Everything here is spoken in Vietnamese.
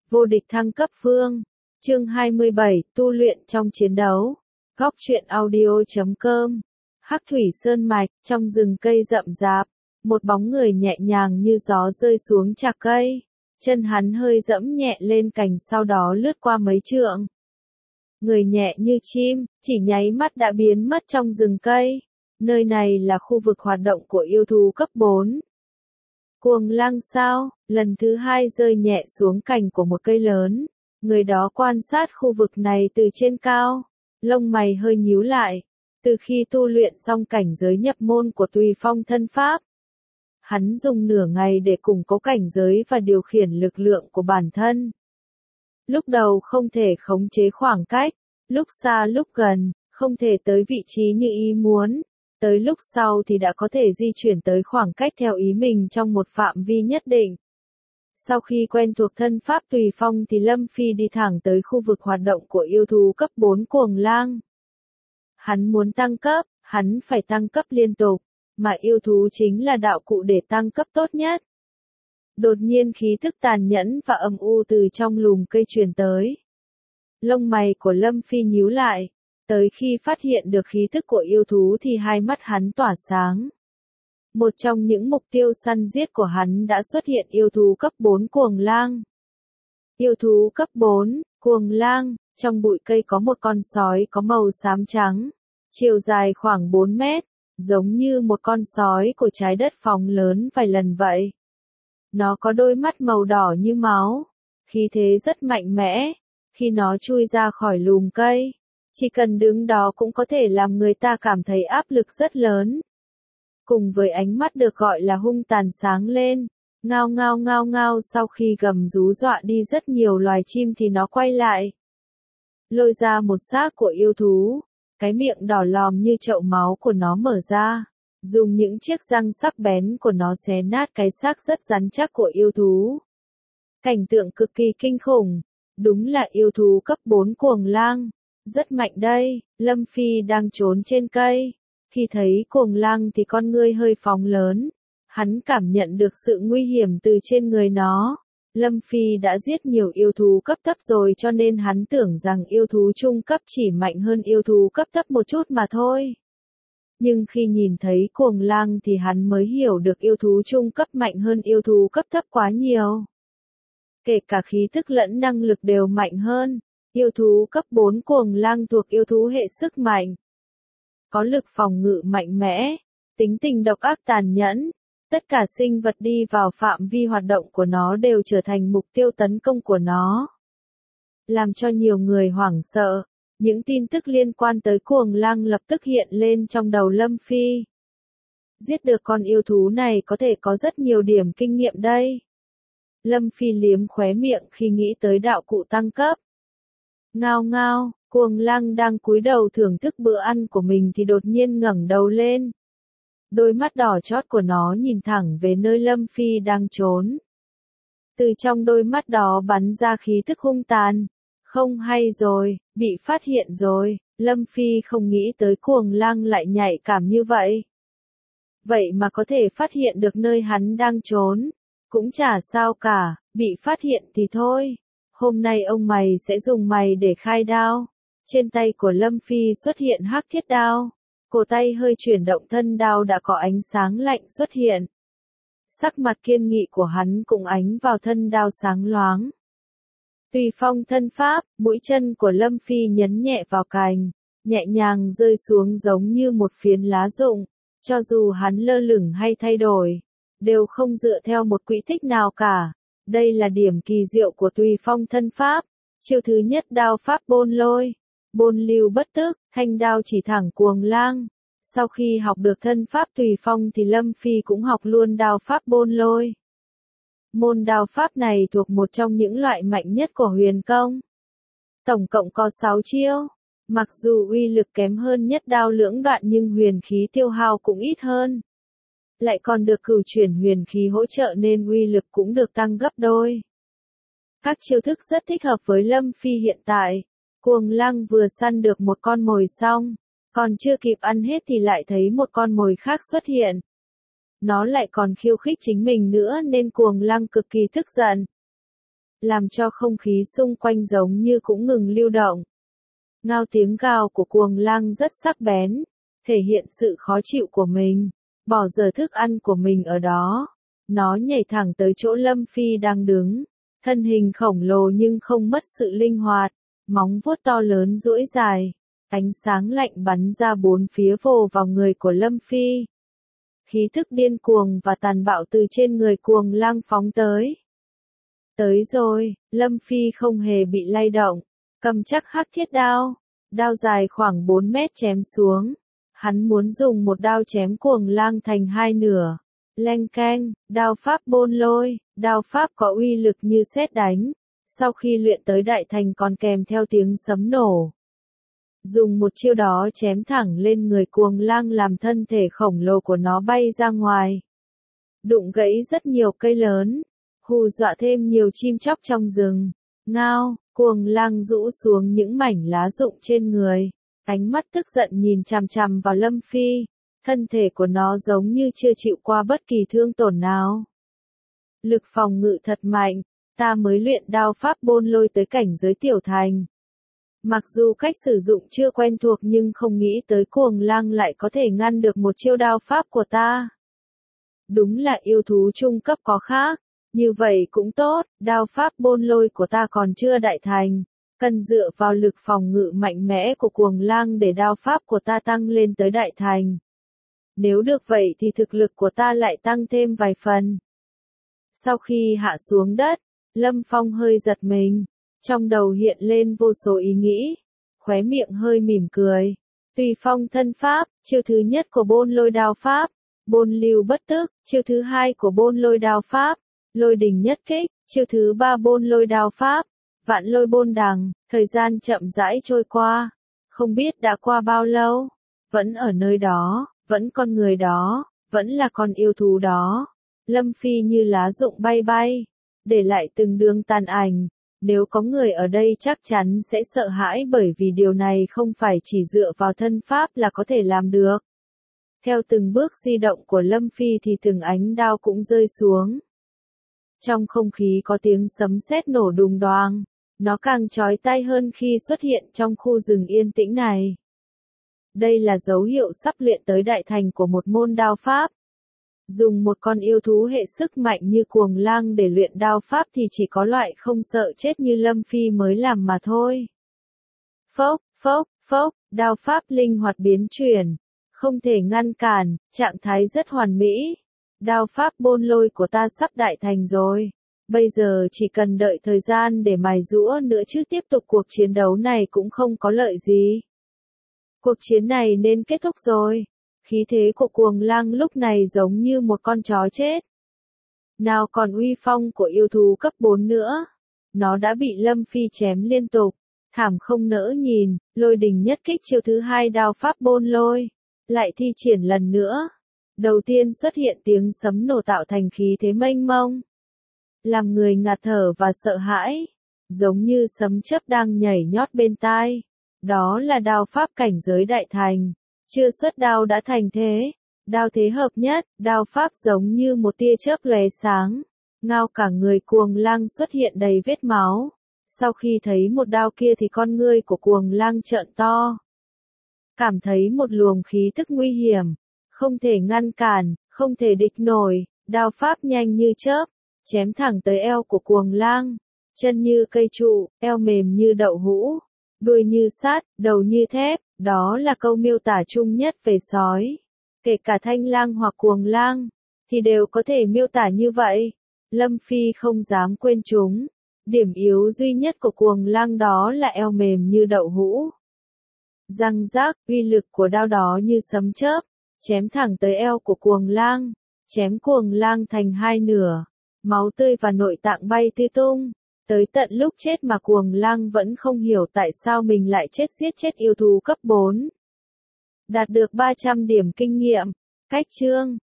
Vô địch thăng cấp vương. Chương 27, tu luyện trong chiến đấu. Góc truyện audio.com. Hắc thủy sơn mạch, trong rừng cây rậm rạp, một bóng người nhẹ nhàng như gió rơi xuống chạc cây. Chân hắn hơi dẫm nhẹ lên cành sau đó lướt qua mấy trượng. Người nhẹ như chim, chỉ nháy mắt đã biến mất trong rừng cây. Nơi này là khu vực hoạt động của yêu thú cấp 4. Cuồng lăng sao, lần thứ 2 rơi nhẹ xuống cành của một cây lớn. Người đó quan sát khu vực này từ trên cao, lông mày hơi nhíu lại. Từ khi tu luyện xong cảnh giới nhập môn của Tùy Phong thân pháp, hắn dùng nửa ngày để củng cố cảnh giới và điều khiển lực lượng của bản thân. Lúc đầu không thể khống chế khoảng cách, lúc xa lúc gần, không thể tới vị trí như ý muốn. Tới lúc sau thì đã có thể di chuyển tới khoảng cách theo ý mình trong một phạm vi nhất định. Sau khi quen thuộc thân pháp Tùy Phong thì Lâm Phi đi thẳng tới khu vực hoạt động của yêu thú cấp 4 Cuồng Lang. Hắn muốn tăng cấp, hắn phải tăng cấp liên tục, mà yêu thú chính là đạo cụ để tăng cấp tốt nhất. Đột nhiên khí thức tàn nhẫn và âm u từ trong lùm cây truyền tới. Lông mày của Lâm Phi nhíu lại. Tới khi phát hiện được khí thức của yêu thú thì hai mắt hắn tỏa sáng. Một trong những mục tiêu săn giết của hắn đã xuất hiện yêu thú cấp 4 Cuồng Lang. Yêu thú cấp 4, Cuồng Lang, trong bụi cây có một con sói có màu xám trắng, chiều dài khoảng 4 mét, giống như một con sói của trái đất phóng lớn vài lần vậy. Nó có đôi mắt màu đỏ như máu, khí thế rất mạnh mẽ, khi nó chui ra khỏi lùm cây. Chỉ cần đứng đó cũng có thể làm người ta cảm thấy áp lực rất lớn. Cùng với ánh mắt được gọi là hung tàn sáng lên, ngao ngao ngao ngao sau khi gầm rú dọa đi rất nhiều loài chim thì nó quay lại. Lôi ra một xác của yêu thú, cái miệng đỏ lòm như chậu máu của nó mở ra, dùng những chiếc răng sắc bén của nó xé nát cái xác rất rắn chắc của yêu thú. Cảnh tượng cực kỳ kinh khủng, đúng là yêu thú cấp 4 Cuồng Lang. Rất mạnh đây, Lâm Phi đang trốn trên cây. Khi thấy Cuồng Lang thì con ngươi hơi phóng lớn. Hắn cảm nhận được sự nguy hiểm từ trên người nó. Lâm Phi đã giết nhiều yêu thú cấp thấp rồi cho nên hắn tưởng rằng yêu thú trung cấp chỉ mạnh hơn yêu thú cấp thấp một chút mà thôi. Nhưng khi nhìn thấy Cuồng Lang thì hắn mới hiểu được yêu thú trung cấp mạnh hơn yêu thú cấp thấp quá nhiều. Kể cả khí thức lẫn năng lực đều mạnh hơn. Yêu thú cấp 4 Cuồng Lang thuộc yêu thú hệ sức mạnh. Có lực phòng ngự mạnh mẽ, tính tình độc ác tàn nhẫn. Tất cả sinh vật đi vào phạm vi hoạt động của nó đều trở thành mục tiêu tấn công của nó. Làm cho nhiều người hoảng sợ, những tin tức liên quan tới Cuồng Lang lập tức hiện lên trong đầu Lâm Phi. Giết được con yêu thú này có thể có rất nhiều điểm kinh nghiệm đây. Lâm Phi liếm khóe miệng khi nghĩ tới đạo cụ tăng cấp. Ngao ngao, Cuồng Lang đang cúi đầu thưởng thức bữa ăn của mình thì đột nhiên ngẩng đầu lên. Đôi mắt đỏ chót của nó nhìn thẳng về nơi Lâm Phi đang trốn. Từ trong đôi mắt đó bắn ra khí thức hung tàn. Không hay rồi, bị phát hiện rồi, Lâm Phi không nghĩ tới Cuồng Lang lại nhạy cảm như vậy. Vậy mà có thể phát hiện được nơi hắn đang trốn. Cũng chả sao cả, bị phát hiện thì thôi. Hôm nay ông mày sẽ dùng mày để khai đao. Trên tay của Lâm Phi xuất hiện hắc thiết đao. Cổ tay hơi chuyển động thân đao đã có ánh sáng lạnh xuất hiện. Sắc mặt kiên nghị của hắn cũng ánh vào thân đao sáng loáng. Tùy Phong thân pháp, mũi chân của Lâm Phi nhấn nhẹ vào cành, nhẹ nhàng rơi xuống giống như một phiến lá rụng. Cho dù hắn lơ lửng hay thay đổi, đều không dựa theo một quỹ tích nào cả. Đây là điểm kỳ diệu của Tùy Phong thân pháp. Chiêu thứ nhất đao pháp bôn lôi. Bôn lưu bất tức, thanh đao chỉ thẳng Cuồng Lang. Sau khi học được thân pháp Tùy Phong thì Lâm Phi cũng học luôn đao pháp bôn lôi. Môn đao pháp này thuộc một trong những loại mạnh nhất của huyền công. Tổng cộng có 6 chiêu. Mặc dù uy lực kém hơn nhất đao lưỡng đoạn nhưng huyền khí tiêu hao cũng ít hơn. Lại còn được cửu chuyển huyền khí hỗ trợ nên uy lực cũng được tăng gấp đôi. Các chiêu thức rất thích hợp với Lâm Phi hiện tại. Cuồng Lang vừa săn được một con mồi xong, còn chưa kịp ăn hết thì lại thấy một con mồi khác xuất hiện. Nó lại còn khiêu khích chính mình nữa nên Cuồng Lang cực kỳ tức giận. làm cho không khí xung quanh giống như cũng ngừng lưu động. Ngao tiếng gào của cuồng lang rất sắc bén, thể hiện sự khó chịu của mình, bỏ dở thức ăn của mình ở đó. Nó nhảy thẳng tới chỗ Lâm Phi đang đứng, thân hình khổng lồ nhưng không mất sự linh hoạt, móng vuốt to lớn duỗi dài, ánh sáng lạnh bắn ra bốn phía vồ vào người của Lâm Phi. Khí thức điên cuồng và tàn bạo từ trên người cuồng lang phóng tới. Tới rồi, Lâm Phi không hề bị lay động, cầm chắc hắc thiết đao, đao dài khoảng 4 mét chém xuống. Hắn muốn dùng một đao chém cuồng lang thành hai nửa. Leng keng, đao pháp bôn lôi, đao pháp có uy lực như sét đánh, sau khi luyện tới đại thành còn kèm theo tiếng sấm nổ. Dùng một chiêu đó chém thẳng lên người cuồng lang làm thân thể khổng lồ của nó bay ra ngoài. Đụng gãy rất nhiều cây lớn, hù dọa thêm nhiều chim chóc trong rừng. Ngao, cuồng lang rũ xuống những mảnh lá rụng trên người, ánh mắt tức giận nhìn chằm chằm vào Lâm Phi, thân thể của nó giống như chưa chịu qua bất kỳ thương tổn nào. Lực phòng ngự thật mạnh, ta mới luyện đao pháp bôn lôi tới cảnh giới tiểu thành. Mặc dù cách sử dụng chưa quen thuộc nhưng không nghĩ tới cuồng lang lại có thể ngăn được một chiêu đao pháp của ta. Đúng là yêu thú trung cấp có khác, như vậy cũng tốt, đao pháp bôn lôi của ta còn chưa đại thành, cần dựa vào lực phòng ngự mạnh mẽ của cuồng lang để đao pháp của ta tăng lên tới đại thành. Nếu được vậy thì thực lực của ta lại tăng thêm vài phần. Sau khi hạ xuống đất, Lâm Phong hơi giật mình, trong đầu hiện lên vô số ý nghĩ, khóe miệng hơi mỉm cười. Tùy phong thân pháp, chiêu thứ nhất của bôn lôi đao pháp, bôn lưu bất tức, chiêu thứ hai của bôn lôi đao pháp, lôi đình nhất kích, chiêu thứ ba bôn lôi đao pháp, vạn lôi bôn đằng. Thời gian chậm rãi trôi qua, không biết đã qua bao lâu, vẫn ở nơi đó, vẫn con người đó, vẫn là con yêu thú đó. Lâm Phi như lá rụng bay bay, để lại từng đường tàn ảnh. Nếu có người ở đây chắc chắn sẽ sợ hãi bởi vì điều này không phải chỉ dựa vào thân pháp là có thể làm được. Theo từng bước di động của Lâm Phi thì từng ánh đao cũng rơi xuống. Trong không khí có tiếng sấm sét nổ đùng đoàng, nó càng chói tai hơn khi xuất hiện trong khu rừng yên tĩnh này. Đây là dấu hiệu sắp luyện tới đại thành của một môn đao pháp. Dùng một con yêu thú hệ sức mạnh như cuồng lang để luyện đao pháp thì chỉ có loại không sợ chết như Lâm Phi mới làm mà thôi. Phốc, phốc, phốc, đao pháp linh hoạt biến chuyển, không thể ngăn cản, trạng thái rất hoàn mỹ. Đao pháp bôn lôi của ta sắp đại thành rồi. Bây giờ chỉ cần đợi thời gian để mài giũa nữa chứ tiếp tục cuộc chiến đấu này cũng không có lợi gì. Cuộc chiến này nên kết thúc rồi. Khí thế của cuồng lang lúc này giống như một con chó chết. Nào còn uy phong của yêu thú cấp 4 nữa. Nó đã bị Lâm Phi chém liên tục. Thảm không nỡ nhìn, lôi đình nhất kích chiêu thứ hai đao pháp bôn lôi. Lại thi triển lần nữa. Đầu tiên xuất hiện tiếng sấm nổ tạo thành khí thế mênh mông. Làm người ngạt thở và sợ hãi. Giống như sấm chớp đang nhảy nhót bên tai. Đó là đao pháp cảnh giới đại thành. Chưa xuất đao đã thành thế. Đao thế hợp nhất, đao pháp giống như một tia chớp lóe sáng. Ngao cả người cuồng lang xuất hiện đầy vết máu. Sau khi thấy một đao kia thì con ngươi của cuồng lang trợn to. Cảm thấy một luồng khí tức nguy hiểm. Không thể ngăn cản, không thể địch nổi. Đao pháp nhanh như chớp, chém thẳng tới eo của cuồng lang. Chân như cây trụ, eo mềm như đậu hũ. Đuôi như sắt, đầu như thép. Đó là câu miêu tả chung nhất về sói. Kể cả thanh lang hoặc cuồng lang, thì đều có thể miêu tả như vậy. Lâm Phi không dám quên chúng. Điểm yếu duy nhất của cuồng lang đó là eo mềm như đậu hũ. Răng rác, uy lực của đao đó như sấm chớp, chém thẳng tới eo của cuồng lang, chém cuồng lang thành hai nửa. Máu tươi và nội tạng bay tứ tung. Tới tận lúc chết mà cuồng lang vẫn không hiểu tại sao mình lại giết chết yêu thú cấp 4. Đạt được 300 điểm kinh nghiệm. Cách chương